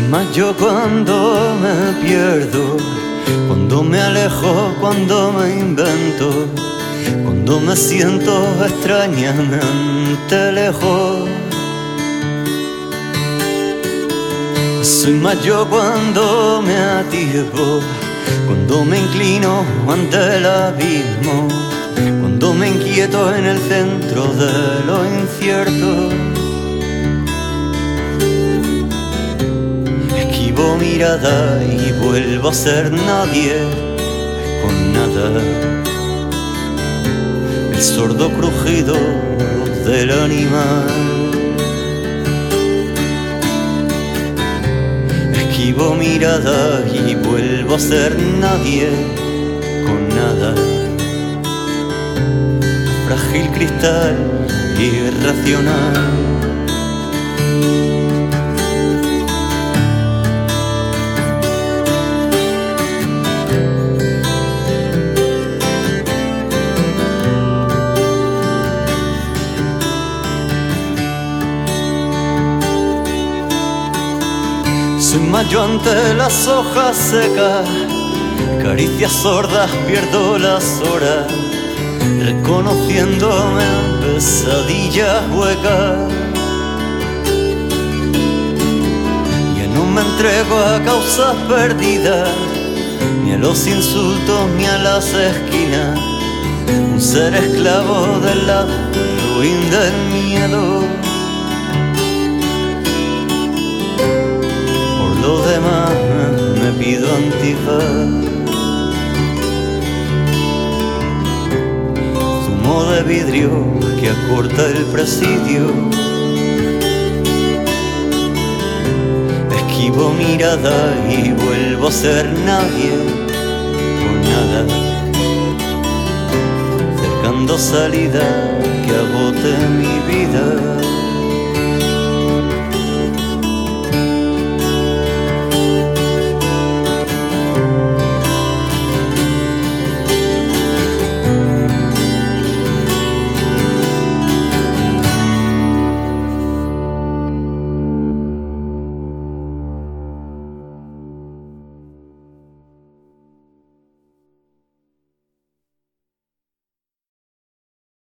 Más yo cuando me pierdo, cuando me alejo, cuando me invento, cuando me siento extrañamente lejos. Soy más yo cuando me ativo, cuando me inclino ante el abismo, cuando me inquieto en el centro de lo incierto. Esquivo mirada y vuelvo a ser nadie con nada. El sordo crujido del animal. Esquivo mirada y vuelvo a ser nadie con nada. Frágil cristal irracional. Soy más yo ante las hojas secas, caricias sordas, pierdo las horas, reconociéndome en pesadillas huecas. Ya no me entrego a causas perdidas, ni a los insultos ni a las esquinas, un ser esclavo del lado ruin del miedo. Lo demás me pido antifaz, zumo de vidrio que acorta el presidio. Esquivo mirada y vuelvo a ser nadie con nada, cercando salida que agote mi vida.